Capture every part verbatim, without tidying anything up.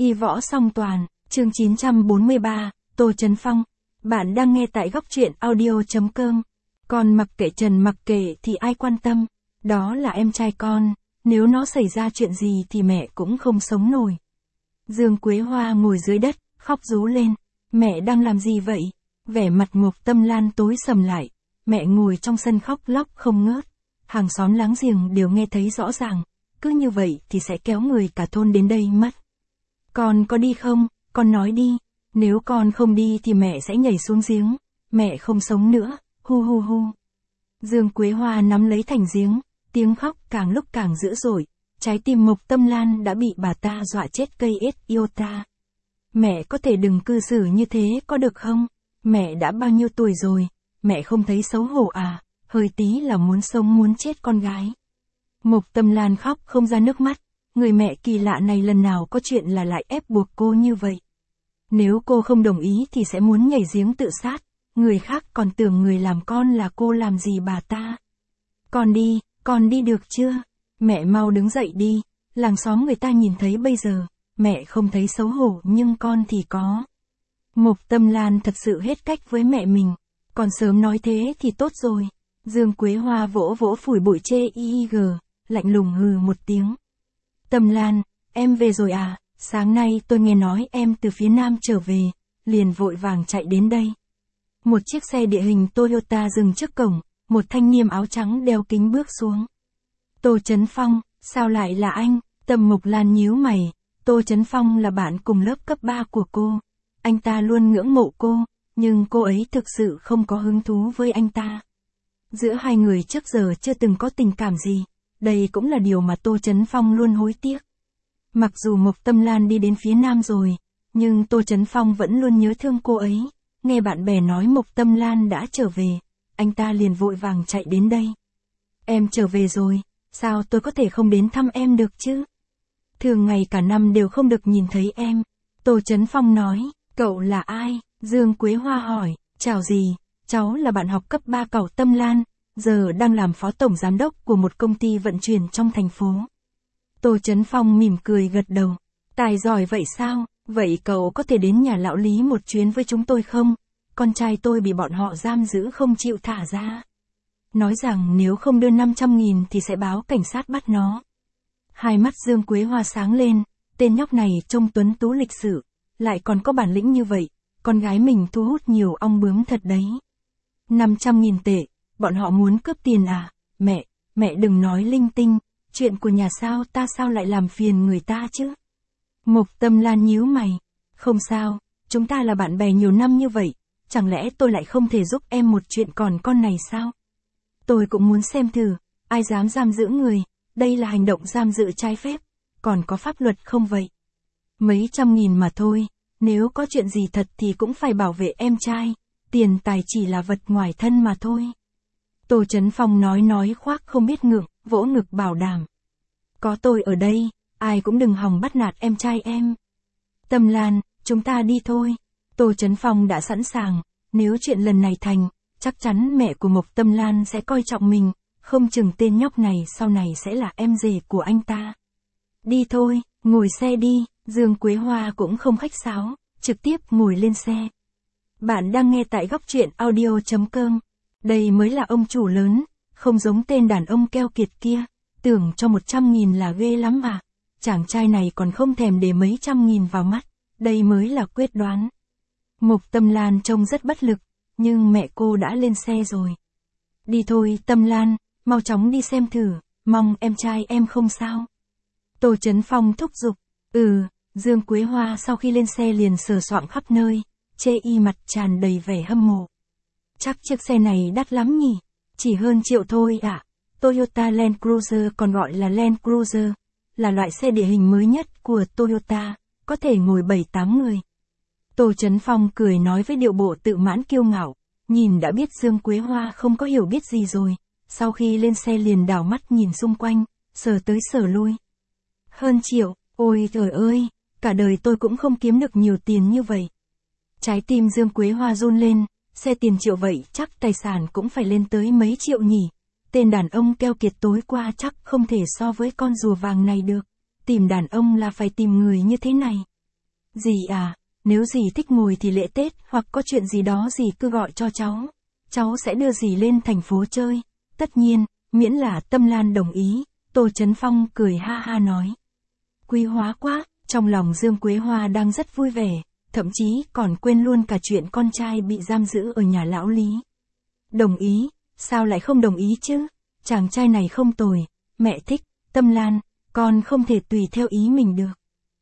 Y võ song toàn, chương chín trăm bốn mươi ba, Tô Chấn Phong. Bạn đang nghe tại góc truyện audio.com. Con mặc kệ Trần mặc kệ thì ai quan tâm, đó là em trai con, nếu nó xảy ra chuyện gì thì mẹ cũng không sống nổi. Dương Quế Hoa ngồi dưới đất, khóc rú lên, mẹ đang làm gì vậy? Vẻ mặt Mộc Tâm Lan tối sầm lại, mẹ ngồi trong sân khóc lóc không ngớt, hàng xóm láng giềng đều nghe thấy rõ ràng, cứ như vậy thì sẽ kéo người cả thôn đến đây mất. Con có đi không? Con nói đi, nếu con không đi thì mẹ sẽ nhảy xuống giếng, mẹ không sống nữa, hu hu hu. Dương Quế Hoa nắm lấy thành giếng, tiếng khóc càng lúc càng dữ dội, trái tim Mộc Tâm Lan đã bị bà ta dọa chết cây ết iota. Mẹ có thể đừng cư xử như thế có được không? Mẹ đã bao nhiêu tuổi rồi, mẹ không thấy xấu hổ à, hơi tí là muốn sống muốn chết con gái. Mộc Tâm Lan khóc không ra nước mắt, người mẹ kỳ lạ này lần nào có chuyện là lại ép buộc cô như vậy. Nếu cô không đồng ý thì sẽ muốn nhảy giếng tự sát, người khác còn tưởng người làm con là cô làm gì bà ta. Con đi, con đi được chưa? Mẹ mau đứng dậy đi, làng xóm người ta nhìn thấy bây giờ, mẹ không thấy xấu hổ nhưng con thì có. Mộc Tâm Lan thật sự hết cách với mẹ mình, còn sớm nói thế thì tốt rồi. Dương Quế Hoa vỗ vỗ phủi bụi chê y g, lạnh lùng hừ một tiếng. Tâm Lan, em về rồi à? Sáng nay tôi nghe nói em từ phía Nam trở về, liền vội vàng chạy đến đây. Một chiếc xe địa hình Toyota dừng trước cổng, một thanh niên áo trắng đeo kính bước xuống. Tô Chấn Phong, sao lại là anh? Tâm Mộc Lan nhíu mày, Tô Chấn Phong là bạn cùng lớp cấp ba của cô. Anh ta luôn ngưỡng mộ cô, nhưng cô ấy thực sự không có hứng thú với anh ta. Giữa hai người trước giờ chưa từng có tình cảm gì, đây cũng là điều mà Tô Chấn Phong luôn hối tiếc. Mặc dù Mộc Tâm Lan đi đến phía Nam rồi, nhưng Tô Chấn Phong vẫn luôn nhớ thương cô ấy. Nghe bạn bè nói Mộc Tâm Lan đã trở về, anh ta liền vội vàng chạy đến đây. Em trở về rồi, sao tôi có thể không đến thăm em được chứ? Thường ngày cả năm đều không được nhìn thấy em. Tô Chấn Phong nói, cậu là ai? Dương Quế Hoa hỏi, chào gì, cháu là bạn học cấp ba cậu Tâm Lan, giờ đang làm phó tổng giám đốc của một công ty vận chuyển trong thành phố. Tô Chấn Phong mỉm cười gật đầu, tài giỏi vậy sao, vậy cậu có thể đến nhà lão Lý một chuyến với chúng tôi không? Con trai tôi bị bọn họ giam giữ không chịu thả ra. Nói rằng nếu không đưa năm trăm nghìn thì sẽ báo cảnh sát bắt nó. Hai mắt Dương Quế Hoa sáng lên, tên nhóc này trông tuấn tú lịch sự, lại còn có bản lĩnh như vậy, con gái mình thu hút nhiều ong bướm thật đấy. năm trăm nghìn tệ, bọn họ muốn cướp tiền à? Mẹ, mẹ đừng nói linh tinh, chuyện của nhà sao ta sao lại làm phiền người ta chứ? Mộc Tâm Lan nhíu mày, không sao, chúng ta là bạn bè nhiều năm như vậy, chẳng lẽ tôi lại không thể giúp em một chuyện còn con này sao? Tôi cũng muốn xem thử, ai dám giam giữ người, đây là hành động giam giữ trái phép, còn có pháp luật không vậy? Mấy trăm nghìn mà thôi, nếu có chuyện gì thật thì cũng phải bảo vệ em trai, tiền tài chỉ là vật ngoài thân mà thôi. Tô Chấn Phong nói nói khoác không biết ngượng, vỗ ngực bảo đảm. Có tôi ở đây, ai cũng đừng hòng bắt nạt em trai em. Tâm Lan, chúng ta đi thôi. Tô Chấn Phong đã sẵn sàng, nếu chuyện lần này thành, chắc chắn mẹ của Mộc Tâm Lan sẽ coi trọng mình, không chừng tên nhóc này sau này sẽ là em rể của anh ta. Đi thôi, ngồi xe đi, Dương Quế Hoa cũng không khách sáo, trực tiếp ngồi lên xe. Bạn đang nghe tại góc truyện audio.com. Đây mới là ông chủ lớn, không giống tên đàn ông keo kiệt kia, tưởng cho một trăm nghìn là ghê lắm à. Chàng trai này còn không thèm để mấy trăm nghìn vào mắt, đây mới là quyết đoán. Mộc Tâm Lan trông rất bất lực, nhưng mẹ cô đã lên xe rồi. Đi thôi Tâm Lan, mau chóng đi xem thử, mong em trai em không sao. Tô Chấn Phong thúc giục, ừ, Dương Quế Hoa sau khi lên xe liền sờ soạng khắp nơi, chê y mặt tràn đầy vẻ hâm mộ. Chắc chiếc xe này đắt lắm nhỉ, chỉ hơn triệu thôi ạ. À? Toyota Land Cruiser còn gọi là Land Cruiser, là loại xe địa hình mới nhất của Toyota, có thể ngồi bảy tám người. Tô Chấn Phong cười nói với điệu bộ tự mãn kiêu ngạo, nhìn đã biết Dương Quế Hoa không có hiểu biết gì rồi, sau khi lên xe liền đảo mắt nhìn xung quanh, sờ tới sờ lui. Hơn triệu, ôi trời ơi, cả đời tôi cũng không kiếm được nhiều tiền như vậy. Trái tim Dương Quế Hoa run lên, xe tiền triệu vậy chắc tài sản cũng phải lên tới mấy triệu nhỉ. Tên đàn ông keo kiệt tối qua chắc không thể so với con rùa vàng này được. Tìm đàn ông là phải tìm người như thế này. Dì à, nếu dì thích ngồi thì lễ Tết hoặc có chuyện gì đó dì cứ gọi cho cháu. Cháu sẽ đưa dì lên thành phố chơi. Tất nhiên, miễn là Tâm Lan đồng ý, Tô Chấn Phong cười ha ha nói. Quý hóa quá, trong lòng Dương Quế Hoa đang rất vui vẻ, thậm chí còn quên luôn cả chuyện con trai bị giam giữ ở nhà lão Lý. Đồng ý, sao lại không đồng ý chứ? Chàng trai này không tồi, mẹ thích, Tâm Lan, con không thể tùy theo ý mình được.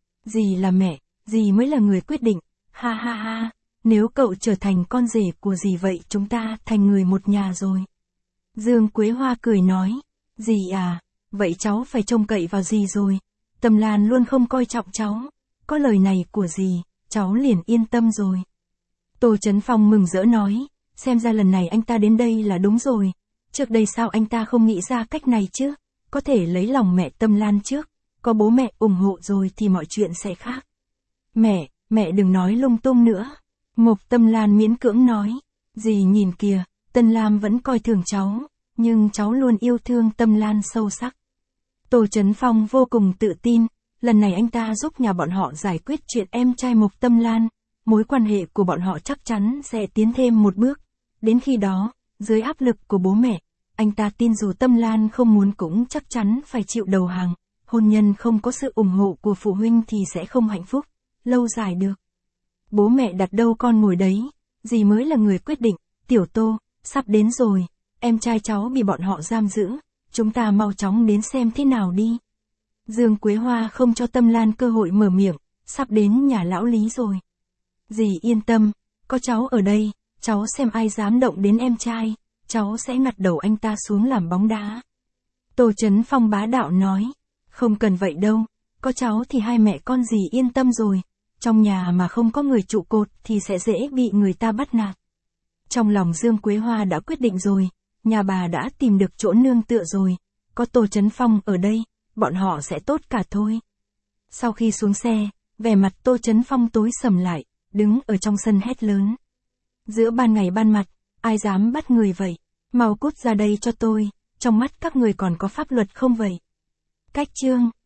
Dì là mẹ, dì mới là người quyết định, ha ha ha, nếu cậu trở thành con rể của dì vậy chúng ta thành người một nhà rồi. Dương Quế Hoa cười nói, dì à, vậy cháu phải trông cậy vào dì rồi, Tâm Lan luôn không coi trọng cháu, có lời này của dì, cháu liền yên tâm rồi. Tô Chấn Phong mừng rỡ nói, xem ra lần này anh ta đến đây là đúng rồi, trước đây sao anh ta không nghĩ ra cách này chứ, có thể lấy lòng mẹ Tâm Lan trước, có bố mẹ ủng hộ rồi thì mọi chuyện sẽ khác. Mẹ, mẹ đừng nói lung tung nữa. Mộc Tâm Lan miễn cưỡng nói, dì nhìn kìa, Tân Lam vẫn coi thường cháu, nhưng cháu luôn yêu thương Tâm Lan sâu sắc. Tô Chấn Phong vô cùng tự tin, lần này anh ta giúp nhà bọn họ giải quyết chuyện em trai Mộc Tâm Lan, mối quan hệ của bọn họ chắc chắn sẽ tiến thêm một bước. Đến khi đó, dưới áp lực của bố mẹ, anh ta tin dù Tâm Lan không muốn cũng chắc chắn phải chịu đầu hàng, hôn nhân không có sự ủng hộ của phụ huynh thì sẽ không hạnh phúc, lâu dài được. Bố mẹ đặt đâu con ngồi đấy, dì mới là người quyết định, Tiểu Tô, sắp đến rồi, em trai cháu bị bọn họ giam giữ, chúng ta mau chóng đến xem thế nào đi. Dương Quế Hoa không cho Tâm Lan cơ hội mở miệng, sắp đến nhà lão Lý rồi. Dì yên tâm, có cháu ở đây, cháu xem ai dám động đến em trai, cháu sẽ ngặt đầu anh ta xuống làm bóng đá. Tô Chấn Phong bá đạo nói, không cần vậy đâu, có cháu thì hai mẹ con dì yên tâm rồi, trong nhà mà không có người trụ cột thì sẽ dễ bị người ta bắt nạt. Trong lòng Dương Quế Hoa đã quyết định rồi, nhà bà đã tìm được chỗ nương tựa rồi, có Tô Chấn Phong ở đây, bọn họ sẽ tốt cả thôi. Sau khi xuống xe, vẻ mặt Tô Chấn Phong tối sầm lại, đứng ở trong sân hét lớn. Giữa ban ngày ban mặt, ai dám bắt người vậy? Mau cút ra đây cho tôi, trong mắt các người còn có pháp luật không vậy? Cách chương